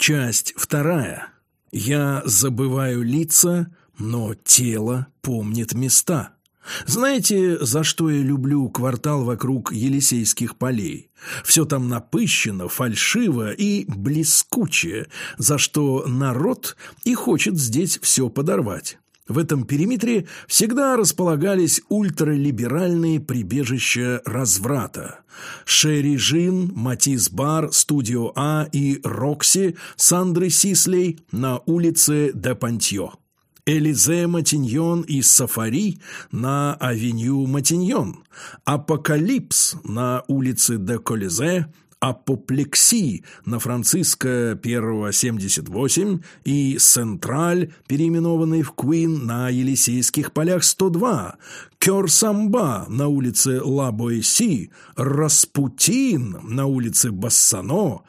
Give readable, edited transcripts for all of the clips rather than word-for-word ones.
Часть вторая. Я забываю лица, но тело помнит места. Знаете, за что я люблю квартал вокруг Елисейских полей? Все там напыщено, фальшиво и блескуче, за что народ и хочет здесь все подорвать. В этом периметре всегда располагались ультралиберальные прибежища разврата. Шерри Жин, Матис Бар, Студио А и Рокси Сандры Сислей на улице де Пантьё. Элизе Матиньон и Сафари на авеню Матиньон. Апокалипс на улице де Колизе. Апоплексии на Франциска 1 78 и Централь, переименованный в Куин, на Елисейских полях 102, Кёр-Самба на улице Ла-Боэсси, Распутин на улице Бассано,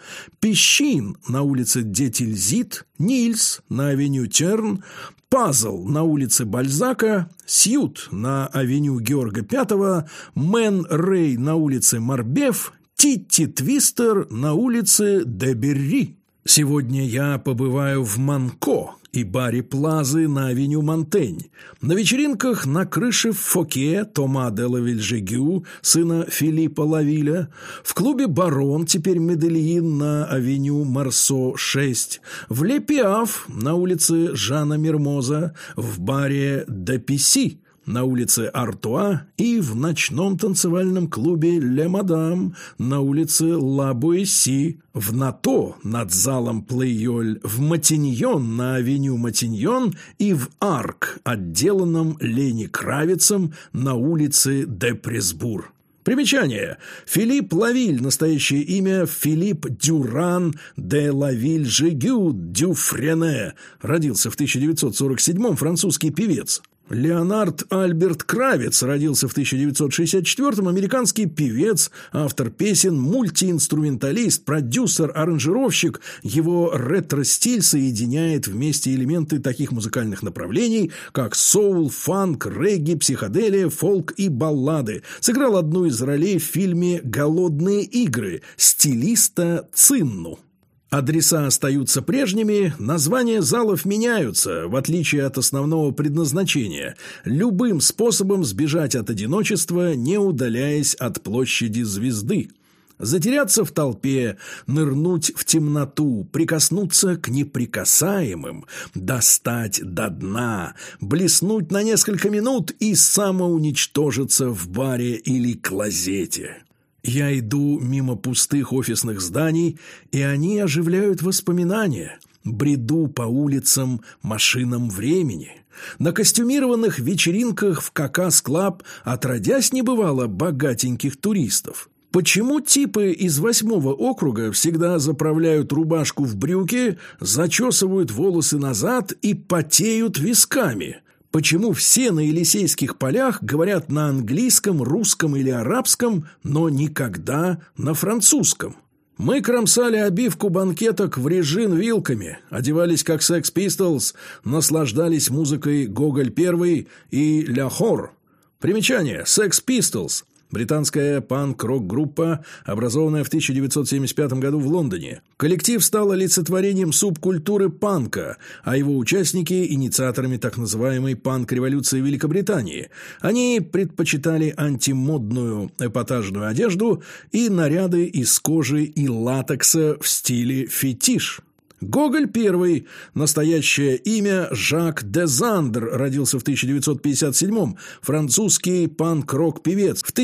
Пещин на улице Детильзит, Нильс на авеню Терн, Пазл на улице Бальзака, Сьют на авеню Георга V, Мэн Рэй на улице Марбеф, Титти Твистер на улице де Берри. Сегодня я побываю в Манко и баре Плазы на авеню Монтень, на вечеринках на крыше в Фоке Тома де Лавильжегю, сына Филиппа Лавиля, в клубе «Барон», теперь Медельин, на авеню Марсо 6, в Ле Пиаф на улице Жана Мермоза, в баре «Де Писи» на улице Артуа и в ночном танцевальном клубе «Ле Мадам» на улице Ла-Буэсси, в Нато над залом Плейоль, в Матиньон на авеню Матиньон и в Арк, отделанном Лени Кравицем, на улице де Пресбур. Примечание. Филипп Лавиль, настоящее имя Филипп Дюран де Лавиль-Жегю Дюфрене, родился в 1947-м, французский певец. Леонард Альберт Кравец родился в 1964-м, американский певец, автор песен, мультиинструменталист, продюсер, аранжировщик. Его ретро-стиль соединяет вместе элементы таких музыкальных направлений, как соул, фанк, регги, психоделия, фолк и баллады. Сыграл одну из ролей в фильме «Голодные игры» стилиста Цинну. Адреса остаются прежними, названия залов меняются, в отличие от основного предназначения, любым способом сбежать от одиночества, не удаляясь от площади Звезды. Затеряться в толпе, нырнуть в темноту, прикоснуться к неприкасаемым, достать до дна, блеснуть на несколько минут и самоуничтожиться в баре или клозете. Я иду мимо пустых офисных зданий, и они оживляют воспоминания. Бреду по улицам, машинам времени. На костюмированных вечеринках в Какас Клаб отродясь не бывало богатеньких туристов. Почему типы из 8-го округа всегда заправляют рубашку в брюки, зачесывают волосы назад и потеют висками? Почему все на Елисейских полях говорят на английском, русском или арабском, но никогда на французском? Мы кромсали обивку банкеток в режин вилками, одевались как Sex Pistols, наслаждались музыкой Гоголь I и Ля Хор. Примечание. Sex Pistols. Британская панк-рок-группа, образованная в 1975 году в Лондоне. Коллектив стал олицетворением субкультуры панка, а его участники – инициаторами так называемой панк-революции Великобритании. Они предпочитали антимодную эпатажную одежду и наряды из кожи и латекса в стиле фетиш. Гоголь I, настоящее имя Жак де Зандр, родился в 1957-м, французский панк-рок-певец. В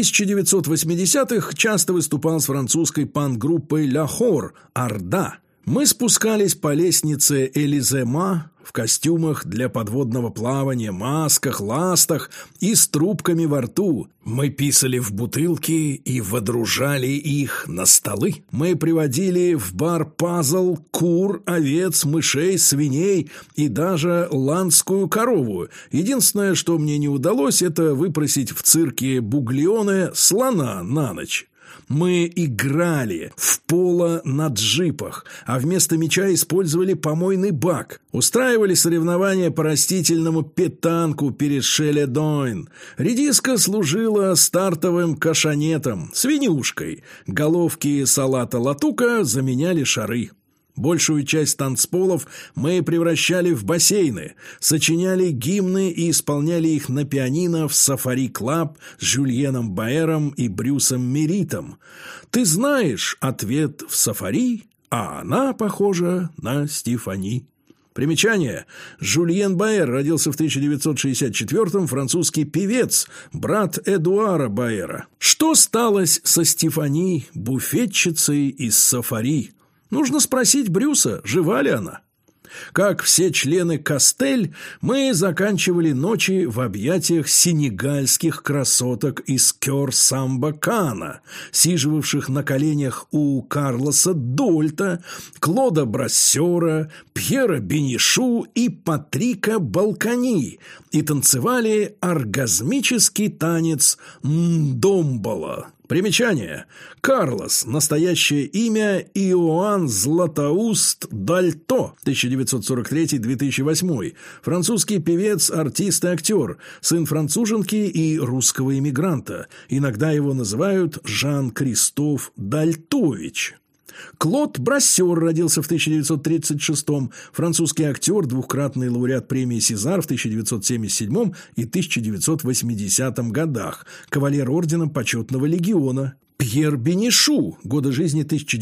1980-х часто выступал с французской панк-группой «Ля Хор» «Орда». Мы спускались по лестнице Элизе-Ма в костюмах для подводного плавания, масках, ластах и с трубками во рту. Мы писали в бутылки и водружали их на столы. Мы приводили в бар «Пазл» кур, овец, мышей, свиней и даже ландскую корову. Единственное, что мне не удалось, это выпросить в цирке Буглионе слона на ночь. Мы играли в поло на джипах, а вместо мяча использовали помойный бак. Устраивали соревнования по растительному петанку перед Шеледойн. Редиска служила стартовым кашанетом, свинюшкой. Головки салата латука заменяли шары. Большую часть танцполов мы превращали в бассейны, сочиняли гимны и исполняли их на пианино в Сафари Клаб с Жюльеном Баэром и Брюсом Меритом. Ты знаешь ответ в Сафари, а она похожа на Стефани. Примечание. Жюльен Баэр родился в 1964-м, французский певец, брат Эдуара Баэра. Что сталось со Стефани, буфетчицей из Сафари? Нужно спросить Брюса, жива ли она. Как все члены Кастель, мы заканчивали ночи в объятиях сенегальских красоток из Кёр-Самбакана, сиживавших на коленях у Карлоса Дольта, Клода Брассера, Пьера Бенишу и Патрика Балкани, и танцевали оргазмический танец Мдомбала. Примечание. Карлос, настоящее имя Иоанн Златоуст Дальто, 1943-2008, французский певец, артист и актер, сын француженки и русского иммигранта. Иногда его называют Жан-Кристоф Дальтович. Клод Брассер родился в 1936-м, французский актер, двукратный лауреат премии «Сезар» в 1977 и 1980 годах, кавалер ордена Почетного легиона. Пьер Бенишу, годы жизни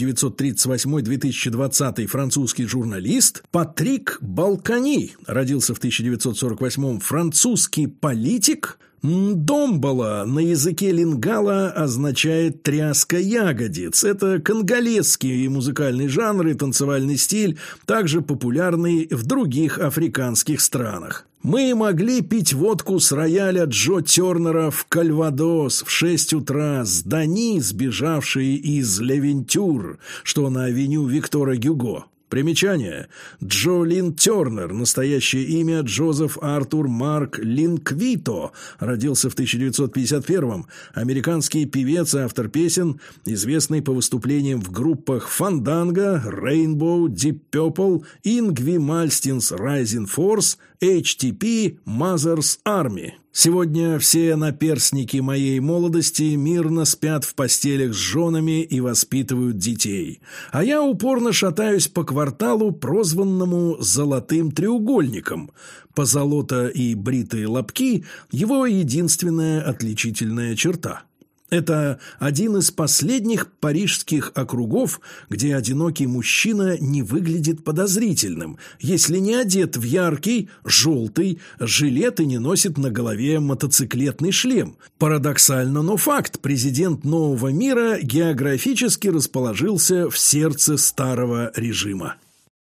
1938-2020, французский журналист. Патрик Балкани, родился в 1948-м, французский политик. Домбала на языке лингала означает «тряска ягодиц». Это конголезский музыкальный жанр и танцевальный стиль, также популярный в других африканских странах. Мы могли пить водку с рояля Джо Тернера в Кальвадос в 6 утра с Дани, сбежавшей из Левентюр, что на авеню Виктора Гюго. Примечание. Джо Лин Тернер, настоящее имя Джозеф Артур Марк Линквито, родился в 1951-м, американский певец и автор песен, известный по выступлениям в группах Фанданго, Рейнбоу, Deep Purple, Ингви Мальстинс Rising Force, HTP, Mother's Army. Сегодня все наперстники моей молодости мирно спят в постелях с женами и воспитывают детей. А я упорно шатаюсь по кварталу, прозванному «Золотым треугольником». Позолота и бритые лобки – его единственная отличительная черта. Это один из последних парижских округов, где одинокий мужчина не выглядит подозрительным, если не одет в яркий, желтый жилет и не носит на голове мотоциклетный шлем. Парадоксально, но факт: президент нового мира географически расположился в сердце старого режима.